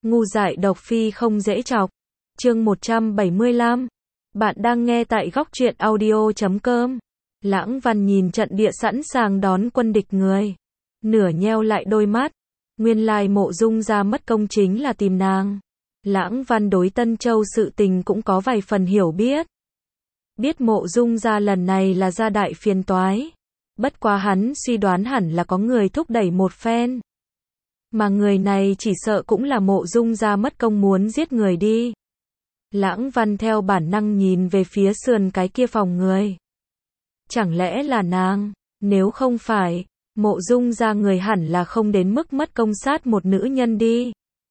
Ngu dại độc phi không dễ chọc. Chương 175. Bạn đang nghe tại góc truyện audio.com. Lãng Văn nhìn trận địa sẵn sàng đón quân địch người. Nửa nheo lại đôi mắt. Nguyên lai Mộ Dung gia mất công chính là tìm nàng. Lãng Văn đối Tân Châu sự tình cũng có vài phần hiểu biết. Biết Mộ Dung gia lần này là gia đại phiền toái. Bất quá hắn suy đoán hẳn là có người thúc đẩy một phen. Mà người này chỉ sợ cũng là Mộ Dung gia mất công muốn giết người đi. Lãng Văn theo bản năng nhìn về phía sườn cái kia phòng người. Chẳng lẽ là nàng? Nếu không phải, Mộ Dung gia người hẳn là không đến mức mất công sát một nữ nhân đi.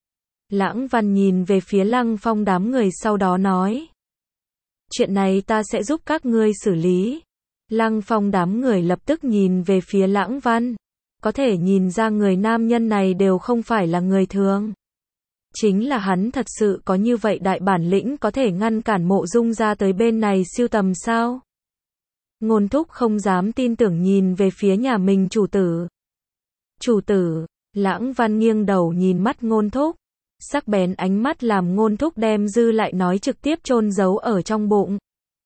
Lãng Văn nhìn về phía Lăng Phong đám người sau đó nói. Chuyện này ta sẽ giúp các ngươi xử lý. Lăng Phong đám người lập tức nhìn về phía Lãng Văn. Có thể nhìn ra người nam nhân này đều không phải là người thường. Chính là hắn thật sự có như vậy đại bản lĩnh có thể ngăn cản Mộ Dung gia tới bên này siêu tầm sao? Ngôn Thúc không dám tin tưởng nhìn về phía nhà mình chủ tử. Chủ tử, Lãng Văn nghiêng đầu nhìn mắt Ngôn Thúc. Sắc bén ánh mắt làm Ngôn Thúc đem dư lại nói trực tiếp chôn giấu ở trong bụng.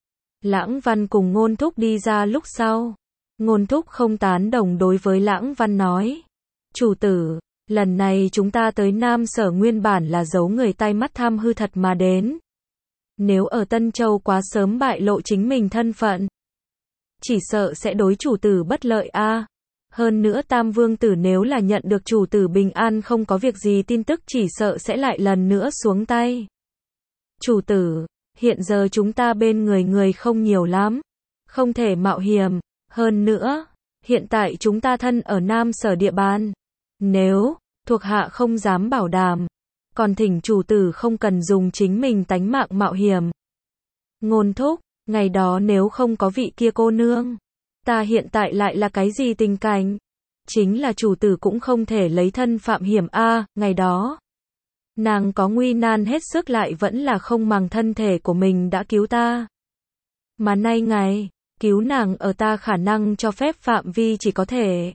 Lãng Văn cùng Ngôn Thúc đi ra lúc sau. Ngôn Thúc không tán đồng đối với Lãng Văn nói. Chủ tử, lần này chúng ta tới Nam Sở nguyên bản là giấu người tai mắt tham hư thật mà đến. Nếu ở Tân Châu quá sớm bại lộ chính mình thân phận, chỉ sợ sẽ đối chủ tử bất lợi a. Hơn nữa Tam Vương tử nếu là nhận được chủ tử bình an không có việc gì tin tức chỉ sợ sẽ lại lần nữa xuống tay. Chủ tử, hiện giờ chúng ta bên người không nhiều lắm, không thể mạo hiểm. Hơn nữa, hiện tại chúng ta thân ở Nam Sở địa bàn. Nếu, thuộc hạ không dám bảo đảm, còn thỉnh chủ tử không cần dùng chính mình tánh mạng mạo hiểm. Ngôn Thúc, ngày đó nếu không có vị kia cô nương, ta hiện tại lại là cái gì tình cảnh? Chính là chủ tử cũng không thể lấy thân phạm hiểm a, ngày đó. Nàng có nguy nan hết sức lại vẫn là không màng thân thể của mình đã cứu ta. Mà nay ngày, cứu nàng ở ta khả năng cho phép phạm vi chỉ có thể.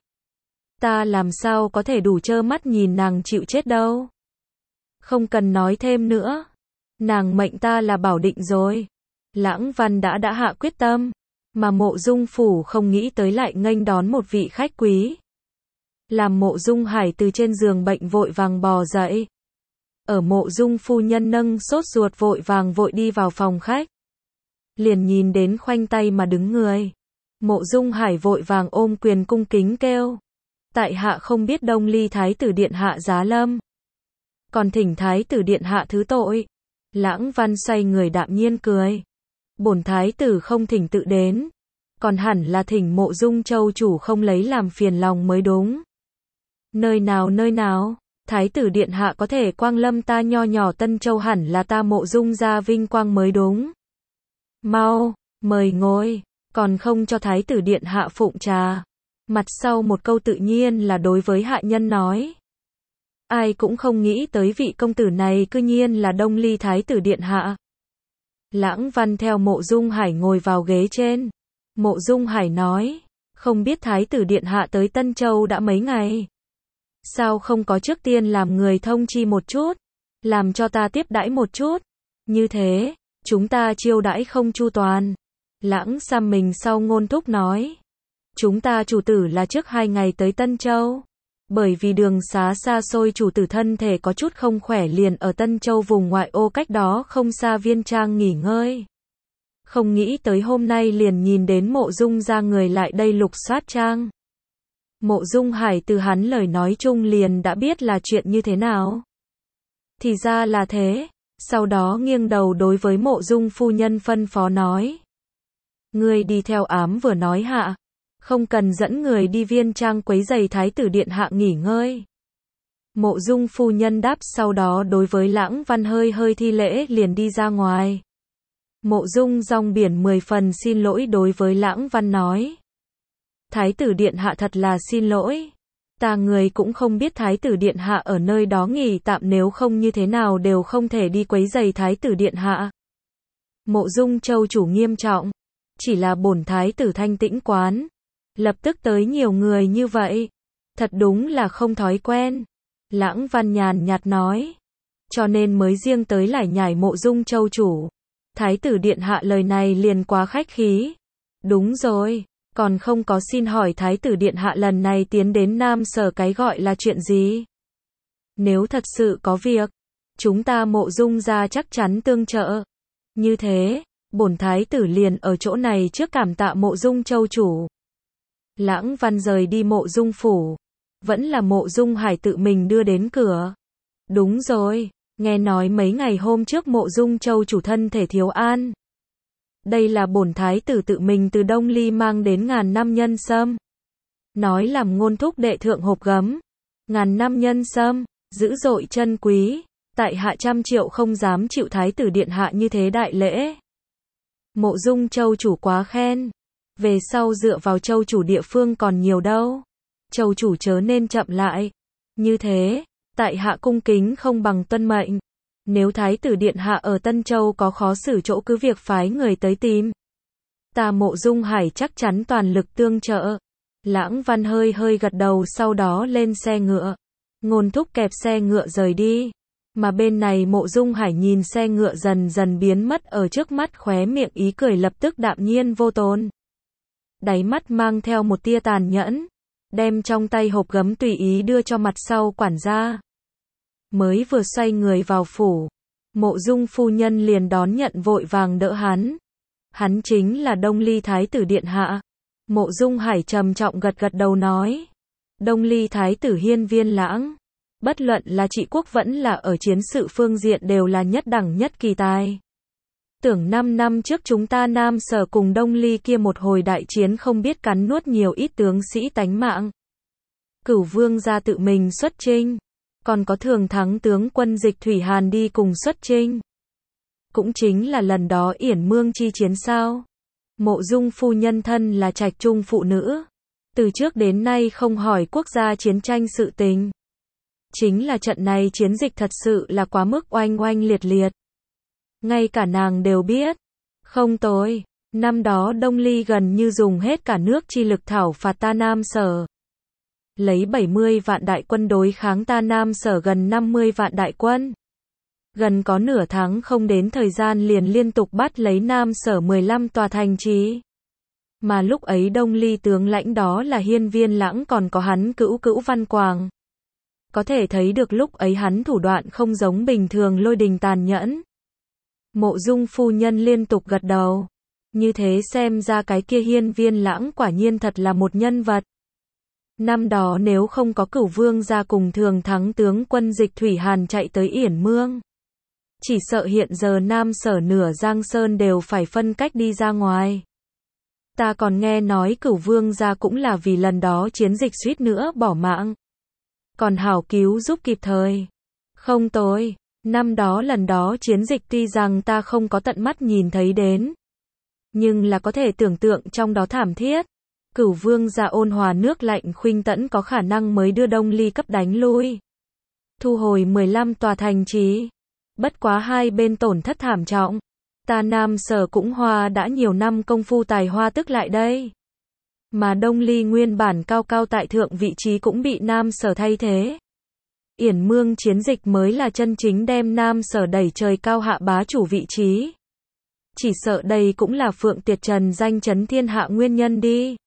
Ta làm sao có thể đủ trơ mắt nhìn nàng chịu chết đâu. Không cần nói thêm nữa. Nàng mệnh ta là bảo định rồi. Lãng Văn đã hạ quyết tâm. Mà Mộ Dung phủ không nghĩ tới lại nghênh đón một vị khách quý. Làm Mộ Dung Hải từ trên giường bệnh vội vàng bò dậy. Ở Mộ Dung phu nhân nâng sốt ruột vội vàng vội đi vào phòng khách. Liền nhìn đến khoanh tay mà đứng người. Mộ Dung Hải vội vàng ôm quyền cung kính kêu. Tại hạ không biết Đông Ly Thái tử điện hạ giá lâm. Còn thỉnh Thái tử điện hạ thứ tội. Lãng Văn xoay người đạm nhiên cười. Bổn Thái tử không thỉnh tự đến. Còn hẳn là thỉnh Mộ Dung châu chủ không lấy làm phiền lòng mới đúng. Nơi nào, Thái tử điện hạ có thể quang lâm ta nho nhỏ Tân Châu hẳn là ta Mộ Dung gia vinh quang mới đúng. Mau, mời ngồi, còn không cho Thái tử điện hạ phụng trà. Mặt sau một câu tự nhiên là đối với hạ nhân nói. Ai cũng không nghĩ tới vị công tử này cư nhiên là Đông Ly Thái tử điện hạ. Lãng Văn theo Mộ Dung Hải ngồi vào ghế trên. Mộ Dung Hải nói, không biết Thái tử điện hạ tới Tân Châu đã mấy ngày. Sao không có trước tiên làm người thông chi một chút, làm cho ta tiếp đãi một chút. Như thế, chúng ta chiêu đãi không chu toàn. Lãng xăm mình sau Ngôn Thúc nói. Chúng ta chủ tử là trước 2 ngày tới Tân Châu. Bởi vì đường xá xa xôi chủ tử thân thể có chút không khỏe liền ở Tân Châu vùng ngoại ô cách đó không xa Viên Trang nghỉ ngơi. Không nghĩ tới hôm nay liền nhìn đến Mộ Dung gia người lại đây lục soát trang. Mộ Dung Hải từ hắn lời nói chung liền đã biết là chuyện như thế nào. Thì ra là thế. Sau đó nghiêng đầu đối với Mộ Dung phu nhân phân phó nói. Ngươi đi theo ám vừa nói hạ. Không cần dẫn người đi Viên Trang quấy rầy Thái tử điện hạ nghỉ ngơi. Mộ Dung phu nhân đáp sau đó đối với Lãng Văn hơi thi lễ liền đi ra ngoài. Mộ Dung rong biển 10 phần xin lỗi đối với Lãng Văn nói. Thái tử điện hạ thật là xin lỗi. Ta người cũng không biết Thái tử điện hạ ở nơi đó nghỉ tạm nếu không như thế nào đều không thể đi quấy rầy Thái tử điện hạ. Mộ Dung châu chủ nghiêm trọng. Chỉ là bổn Thái tử thanh tĩnh quán. Lập tức tới nhiều người như vậy. Thật đúng là không thói quen. Lãng Văn nhàn nhạt nói. cho nên mới riêng tới lải nhải Mộ Dung Châu chủ. Thái tử điện hạ lời này liền quá khách khí. Đúng rồi, còn không có xin hỏi Thái tử điện hạ lần này tiến đến Nam Sở cái gọi là chuyện gì? Nếu thật sự có việc, chúng ta Mộ Dung gia chắc chắn tương trợ. Như thế, bổn thái tử liền ở chỗ này trước cảm tạ Mộ Dung Châu chủ. Lãng Văn rời đi Mộ Dung phủ, vẫn là Mộ Dung Hải tự mình đưa đến cửa. Đúng rồi, nghe nói mấy ngày hôm trước Mộ Dung Châu chủ thân thể thiếu an. Đây là bổn thái tử tự mình từ Đông Ly mang đến 1000 năm nhân sâm. Nói làm ngôn thúc đệ thượng hộp gấm. 1000 năm nhân sâm, dữ dội chân quý, tại hạ 100 triệu không dám chịu thái tử điện hạ như thế đại lễ. Mộ Dung Châu chủ quá khen. Về sau dựa vào Châu chủ địa phương còn nhiều đâu. Châu chủ chớ nên chậm lại. Như thế, tại hạ cung kính không bằng tuân mệnh. Nếu thái tử điện hạ ở Tân Châu có khó xử chỗ cứ việc phái người tới tìm. Ta Mộ Dung Hải chắc chắn toàn lực tương trợ. Lãng Văn hơi hơi gật đầu sau đó lên xe ngựa. Ngôn thúc kẹp xe ngựa rời đi. Mà bên này Mộ Dung Hải nhìn xe ngựa dần dần biến mất ở trước mắt, khóe miệng ý cười lập tức đạm nhiên vô tồn. Đáy mắt mang theo một tia tàn nhẫn. Đem trong tay hộp gấm tùy ý đưa cho mặt sau quản gia. Mới vừa xoay người vào phủ, Mộ Dung phu nhân liền đón nhận vội vàng đỡ hắn. Hắn chính là Đông Ly thái tử điện hạ. Mộ Dung Hải trầm trọng gật gật đầu nói. Đông Ly thái tử hiên viên lãng. Bất luận là trị quốc vẫn là ở chiến sự phương diện đều là nhất đẳng nhất kỳ tài. Tưởng 5 năm trước chúng ta Nam Sở cùng Đông Ly kia một hồi đại chiến không biết cắn nuốt nhiều ít tướng sĩ tánh mạng. Cửu vương gia tự mình xuất chinh. Còn có thường thắng tướng quân Dịch Thủy Hàn đi cùng xuất chinh. Cũng chính là lần đó Yển Mương chi chiến sao. Mộ Dung phu nhân thân là trạch trung phụ nữ. Từ trước đến nay không hỏi quốc gia chiến tranh sự tình. Chính là trận này chiến dịch thật sự là quá mức oanh oanh liệt liệt. Ngay cả nàng đều biết. Không tồi, năm đó Đông Ly gần như dùng hết cả nước chi lực thảo phạt ta Nam Sở. Lấy 70 vạn đại quân đối kháng ta Nam Sở gần 50 vạn đại quân. Gần có nửa tháng không đến thời gian liền liên tục bắt lấy Nam Sở 15 tòa thành trì. Mà lúc ấy Đông Ly tướng lãnh đó là hiên viên lãng, còn có hắn cữu Văn Quàng. Có thể thấy được lúc ấy hắn thủ đoạn không giống bình thường, lôi đình tàn nhẫn. Mộ Dung phu nhân liên tục gật đầu. Như thế xem ra cái kia hiên viên lãng quả nhiên thật là một nhân vật. Năm đó nếu không có Cửu vương gia cùng thường thắng tướng quân Dịch Thủy Hàn chạy tới Yển Mương, chỉ sợ hiện giờ Nam Sở nửa Giang Sơn đều phải phân cách đi ra ngoài. Ta còn nghe nói Cửu vương gia cũng là vì lần đó chiến dịch suýt nữa bỏ mạng. Còn hảo cứu giúp kịp thời. Không tồi, năm đó lần đó chiến dịch tuy rằng ta không có tận mắt nhìn thấy đến, nhưng là có thể tưởng tượng trong đó thảm thiết. Cửu vương gia ôn hòa nước lạnh khuynh tẫn có khả năng mới đưa Đông Ly cấp đánh lui. Thu hồi 15 tòa thành trì. Bất quá hai bên tổn thất thảm trọng. Ta Nam Sở cũng hoa đã nhiều năm công phu tài hoa tức lại đây. Mà Đông Ly nguyên bản cao cao tại thượng vị trí cũng bị Nam Sở thay thế. Yển Mương chiến dịch mới là chân chính đem Nam Sở đẩy trời cao hạ bá chủ vị trí. Chỉ sợ đây cũng là Phượng Tuyệt Trần danh chấn thiên hạ nguyên nhân đi.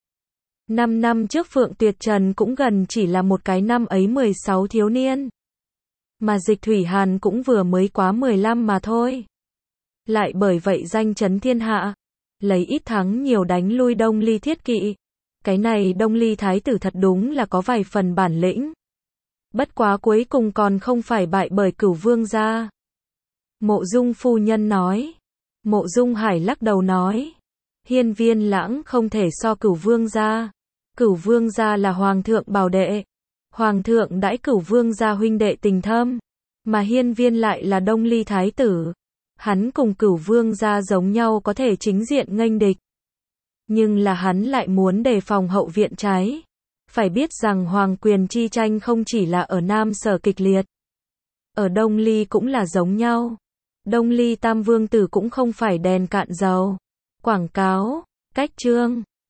5 năm trước Phượng Tuyệt Trần cũng gần chỉ là một cái năm ấy 16 thiếu niên. Mà Dịch Thủy Hàn cũng vừa mới quá 15 mà thôi. Lại bởi vậy danh chấn thiên hạ. Lấy ít thắng nhiều đánh lui Đông Ly thiết kỵ. Cái này Đông Ly thái tử thật đúng là có vài phần bản lĩnh. Bất quá cuối cùng còn không phải bại bởi Cửu vương gia. Mộ Dung phu nhân nói. Mộ Dung Hải lắc đầu nói. Hiên viên lãng không thể so Cửu vương gia. Cửu vương gia là hoàng thượng bảo đệ. Hoàng thượng đãi Cửu vương gia huynh đệ tình thâm. Mà hiên viên lại là Đông Ly thái tử. Hắn cùng Cửu vương gia giống nhau có thể chính diện nghênh địch. Nhưng là hắn lại muốn đề phòng hậu viện trái. Phải biết rằng hoàng quyền chi tranh không chỉ là ở Nam Sở kịch liệt. Ở Đông Ly cũng là giống nhau. Đông Ly tam vương tử cũng không phải đèn cạn dầu. Quảng cáo, cách chương.